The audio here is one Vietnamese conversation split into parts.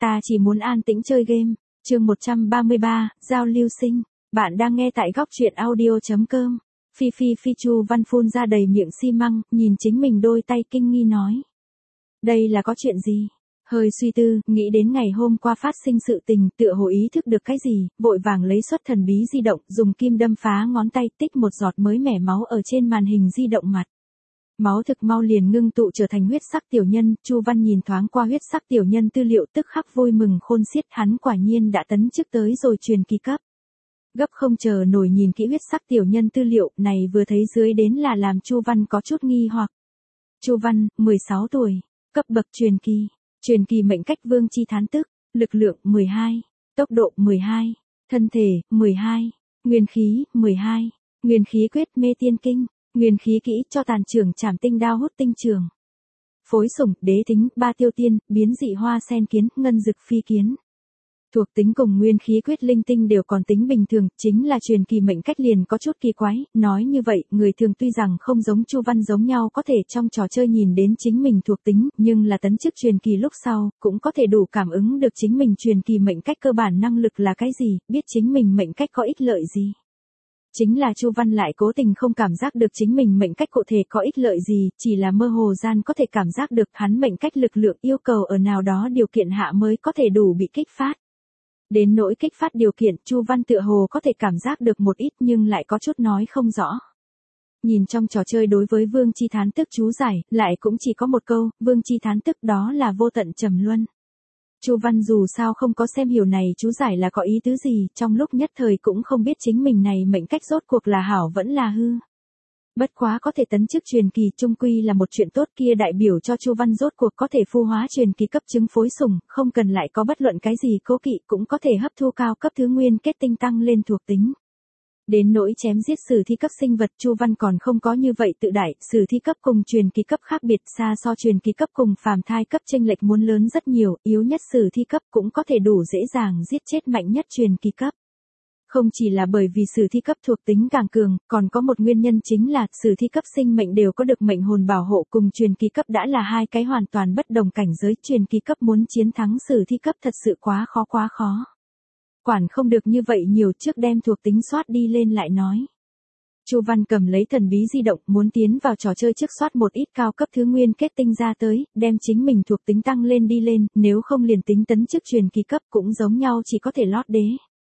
ta chỉ muốn an tĩnh chơi game. Chương 133, Giao lưu sinh. Bạn đang nghe tại góc truyện audio.com. Phi Phi Phi Chu Văn phun ra đầy miệng xi măng, nhìn chính mình đôi tay kinh nghi nói. Đây là có chuyện gì? Hơi suy tư, nghĩ đến ngày hôm qua phát sinh sự tình, tựa hồ ý thức được cái gì, vội vàng lấy xuất thần bí di động, dùng kim đâm phá ngón tay, tích một giọt mới mẻ máu ở trên màn hình di động mặt. Máu thực mau liền ngưng tụ trở thành huyết sắc tiểu nhân, Chu Văn nhìn thoáng qua huyết sắc tiểu nhân tư liệu tức khắc vui mừng khôn xiết, hắn quả nhiên đã tấn chức tới rồi truyền kỳ cấp. Gấp không chờ nổi nhìn kỹ huyết sắc tiểu nhân tư liệu, này vừa thấy dưới đến là làm Chu Văn có chút nghi hoặc. Chu Văn, 16 tuổi, cấp bậc truyền kỳ mệnh cách vương chi thán tức, lực lượng 12, tốc độ 12, thân thể 12, nguyên khí 12, nguyên khí quyết mê tiên kinh, nguyên khí kỹ cho tàn trường trảm tinh đao hút tinh trường. Phối sủng, đế tính, ba tiêu tiên, biến dị hoa sen kiến, ngân dực phi kiến. Thuộc tính cùng nguyên khí quyết linh tinh đều còn tính bình thường, chính là truyền kỳ mệnh cách liền có chút kỳ quái, nói như vậy, người thường tuy rằng không giống Chu Văn giống nhau có thể trong trò chơi nhìn đến chính mình thuộc tính, nhưng là tấn chức truyền kỳ lúc sau, cũng có thể đủ cảm ứng được chính mình truyền kỳ mệnh cách cơ bản năng lực là cái gì, biết chính mình mệnh cách có ích lợi gì. Chính là Chu Văn lại cố tình không cảm giác được chính mình mệnh cách cụ thể có ích lợi gì, chỉ là mơ hồ gian có thể cảm giác được hắn mệnh cách lực lượng yêu cầu ở nào đó điều kiện hạ mới có thể đủ bị kích phát. Đến nỗi kích phát điều kiện, Chu Văn tựa hồ có thể cảm giác được một ít nhưng lại có chút nói không rõ. Nhìn trong trò chơi đối với Vương Chi Thán Tức chú giải, lại cũng chỉ có một câu, Vương Chi Thán Tức đó là vô tận trầm luân. Chu Văn dù sao không có xem hiểu này chú giải là có ý tứ gì, trong lúc nhất thời cũng không biết chính mình này mệnh cách rốt cuộc là hảo vẫn là hư. Bất quá có thể tấn chức truyền kỳ trung quy là một chuyện tốt, kia đại biểu cho Chu Văn rốt cuộc có thể phu hóa truyền kỳ cấp chứng phối sủng, không cần lại có bất luận cái gì cố kỵ, cũng có thể hấp thu cao cấp thứ nguyên kết tinh tăng lên thuộc tính. Đến nỗi chém giết sử thi cấp sinh vật, Chu Văn còn không có như vậy tự đại, sử thi cấp cùng truyền kỳ cấp khác biệt, xa so truyền kỳ cấp cùng phàm thai cấp chênh lệch muốn lớn rất nhiều, yếu nhất sử thi cấp cũng có thể đủ dễ dàng giết chết mạnh nhất truyền kỳ cấp. Không chỉ là bởi vì sử thi cấp thuộc tính càng cường, còn có một nguyên nhân chính là sử thi cấp sinh mệnh đều có được mệnh hồn bảo hộ, cùng truyền kỳ cấp đã là hai cái hoàn toàn bất đồng cảnh giới, truyền kỳ cấp muốn chiến thắng sử thi cấp thật sự quá khó. Quản không được như vậy nhiều, trước đem thuộc tính soát đi lên lại nói. Chu Văn cầm lấy thần bí di động, muốn tiến vào trò chơi trước soát một ít cao cấp thứ nguyên kết tinh ra tới, đem chính mình thuộc tính tăng lên đi lên, nếu không liền tính tấn chức truyền kỳ cấp cũng giống nhau, chỉ có thể lót đế.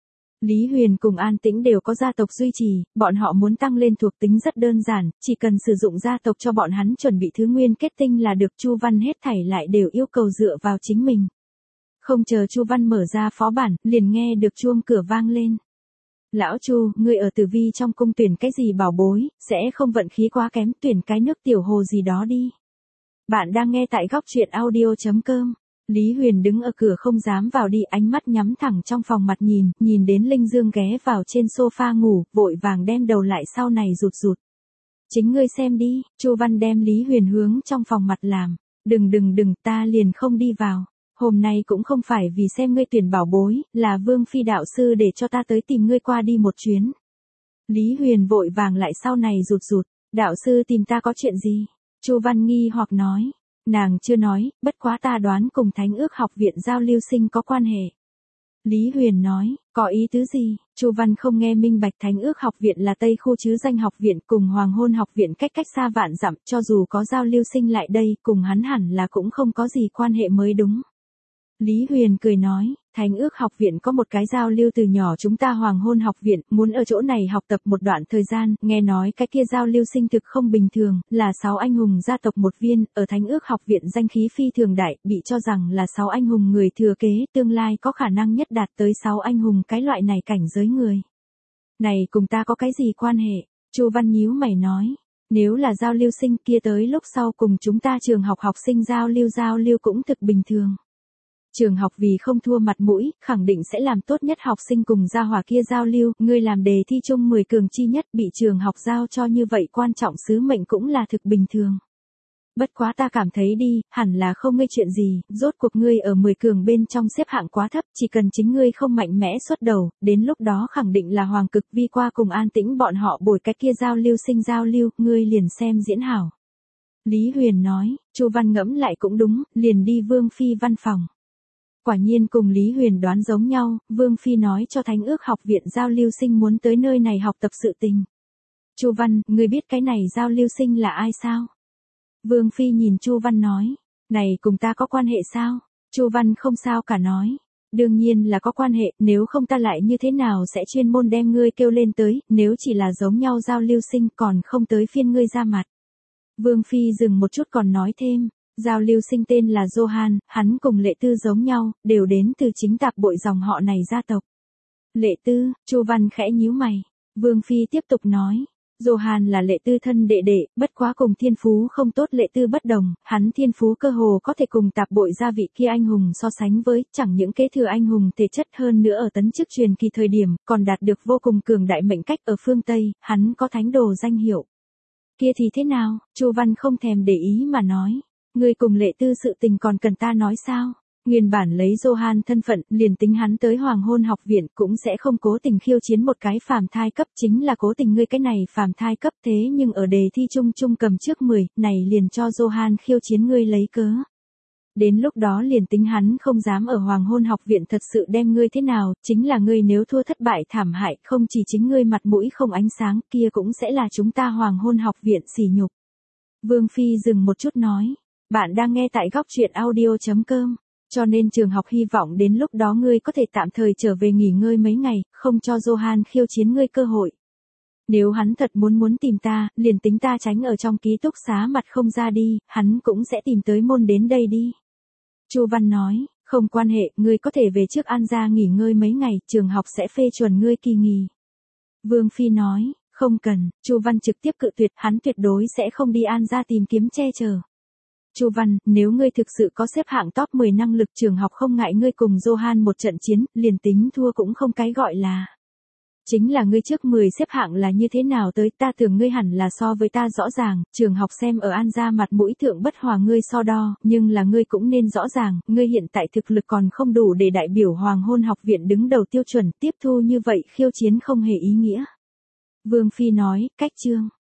Lý Huyền cùng An Tĩnh đều có gia tộc duy trì, bọn họ muốn tăng lên thuộc tính rất đơn giản, chỉ cần sử dụng gia tộc cho bọn hắn chuẩn bị thứ nguyên kết tinh là được. Chu Văn hết thảy lại đều yêu cầu dựa vào chính mình. Không chờ Chu Văn mở ra phó bản, liền nghe được chuông cửa vang lên. Lão Chu, ngươi ở Tử Vi trong cung tuyển cái gì bảo bối, sẽ không vận khí quá kém, tuyển cái nước tiểu hồ gì đó đi. Bạn đang nghe tại góc truyện audio.com. Lý Huyền đứng ở cửa không dám vào đi, ánh mắt nhắm thẳng trong phòng mặt nhìn đến Linh Dương ghé vào trên sofa ngủ, vội vàng đem đầu lại sau này rụt. Chính ngươi xem đi, Chu Văn đem Lý Huyền hướng trong phòng mặt làm. Đừng, ta liền không đi vào. Hôm nay cũng không phải vì xem ngươi tuyển bảo bối, là Vương Phi đạo sư để cho ta tới tìm ngươi qua đi một chuyến. Lý Huyền vội vàng lại sau này rụt. Đạo sư tìm ta có chuyện gì? Chu Văn nghi hoặc nói. Nàng chưa nói, bất quá ta đoán cùng Thánh Ước học viện giao lưu sinh có quan hệ. Lý Huyền nói, có ý tứ gì? Chu Văn không nghe minh bạch, Thánh Ước học viện là Tây khu chứ danh học viện, cùng Hoàng Hôn học viện cách xa vạn dặm, cho dù có giao lưu sinh lại đây, cùng hắn hẳn là cũng không có gì quan hệ mới đúng. Lý Huyền cười nói, Thánh Ước học viện có một cái giao lưu từ nhỏ chúng ta Hoàng Hôn học viện, muốn ở chỗ này học tập một đoạn thời gian, nghe nói cái kia giao lưu sinh thực không bình thường, là 6 anh hùng gia tộc một viên, ở Thánh Ước học viện danh khí phi thường đại, bị cho rằng là 6 anh hùng người thừa kế, tương lai có khả năng nhất đạt tới 6 anh hùng cái loại này cảnh giới người. Này cùng ta có cái gì quan hệ? Chu Văn nhíu mày nói. Nếu là giao lưu sinh kia tới lúc sau cùng chúng ta trường học học sinh giao lưu cũng thực bình thường. Trường học vì không thua mặt mũi, khẳng định sẽ làm tốt nhất học sinh cùng gia hỏa kia giao lưu, ngươi làm đề thi chung 10 cường chi nhất, bị trường học giao cho như vậy quan trọng sứ mệnh cũng là thực bình thường. Bất quá ta cảm thấy đi, hẳn là không ngươi chuyện gì, rốt cuộc ngươi ở 10 cường bên trong xếp hạng quá thấp, chỉ cần chính ngươi không mạnh mẽ xuất đầu, đến lúc đó khẳng định là Hoàng Cực Vi qua cùng An Tĩnh bọn họ bồi cái kia giao lưu sinh giao lưu, ngươi liền xem diễn hảo. Lý Huyền nói, Chu Văn ngẫm lại cũng đúng, liền đi Vương Phi văn phòng. Quả nhiên cùng Lý Huyền đoán giống nhau, Vương Phi nói cho Thánh ước học viện giao lưu sinh muốn tới nơi này học tập sự tình. Chu Văn, ngươi biết cái này giao lưu sinh là ai sao? Vương Phi nhìn Chu Văn nói, này cùng ta có quan hệ sao? Chu Văn không sao cả nói. Đương nhiên là có quan hệ, nếu không ta lại như thế nào sẽ chuyên môn đem ngươi kêu lên tới, nếu chỉ là giống nhau giao lưu sinh còn không tới phiên ngươi ra mặt. Vương Phi dừng một chút còn nói thêm, giao lưu sinh tên là Johan, hắn cùng Lệ Tư giống nhau, đều đến từ chính tạp bội dòng họ này gia tộc. Lệ Tư, Chu Văn khẽ nhíu mày. Vương Phi tiếp tục nói, Johan là Lệ Tư thân đệ đệ, bất quá cùng thiên phú không tốt Lệ Tư bất đồng, hắn thiên phú cơ hồ có thể cùng tạp bội gia vị kia anh hùng so sánh với, chẳng những kế thừa anh hùng thể chất hơn nữa ở tấn chức truyền kỳ thời điểm, còn đạt được vô cùng cường đại mệnh cách ở phương Tây, hắn có thánh đồ danh hiệu. Kia thì thế nào? Chu Văn không thèm để ý mà nói, ngươi cùng Lệ Tư sự tình còn cần ta nói sao? Nguyên bản lấy Johan thân phận, liền tính hắn tới Hoàng Hôn học viện cũng sẽ không cố tình khiêu chiến một cái phàm thai cấp, chính là cố tình ngươi cái này phàm thai cấp, thế nhưng ở đề thi chung cầm trước 10, này liền cho Johan khiêu chiến ngươi lấy cớ. Đến lúc đó liền tính hắn không dám ở Hoàng Hôn học viện thật sự đem ngươi thế nào, chính là ngươi nếu thua thất bại thảm hại, không chỉ chính ngươi mặt mũi không ánh sáng, kia cũng sẽ là chúng ta Hoàng Hôn học viện sỉ nhục. Vương Phi dừng một chút nói, bạn đang nghe tại góc truyện audio.com. Cho nên trường học hy vọng đến lúc đó ngươi có thể tạm thời trở về nghỉ ngơi mấy ngày, không cho Johan khiêu chiến ngươi cơ hội. Nếu hắn thật muốn tìm ta, liền tính ta tránh ở trong ký túc xá mặt không ra đi, hắn cũng sẽ tìm tới môn đến đây đi. Chu Văn nói, không quan hệ, ngươi có thể về trước An gia nghỉ ngơi mấy ngày, trường học sẽ phê chuẩn ngươi kỳ nghỉ. Vương Phi nói, không cần, Chu Văn trực tiếp cự tuyệt, hắn tuyệt đối sẽ không đi An gia tìm kiếm che chở. Chu Văn, nếu ngươi thực sự có xếp hạng top 10 năng lực trường học không ngại ngươi cùng Johan một trận chiến, liền tính thua cũng không cái gọi là. Chính là ngươi trước 10 xếp hạng là như thế nào tới, ta tưởng ngươi hẳn là so với ta rõ ràng, trường học xem ở An gia mặt mũi thượng bất hòa ngươi so đo, nhưng là ngươi cũng nên rõ ràng, ngươi hiện tại thực lực còn không đủ để đại biểu Hoàng Hôn học viện đứng đầu tiêu chuẩn, tiếp thu như vậy khiêu chiến không hề ý nghĩa. Vương Phi nói, cách chương.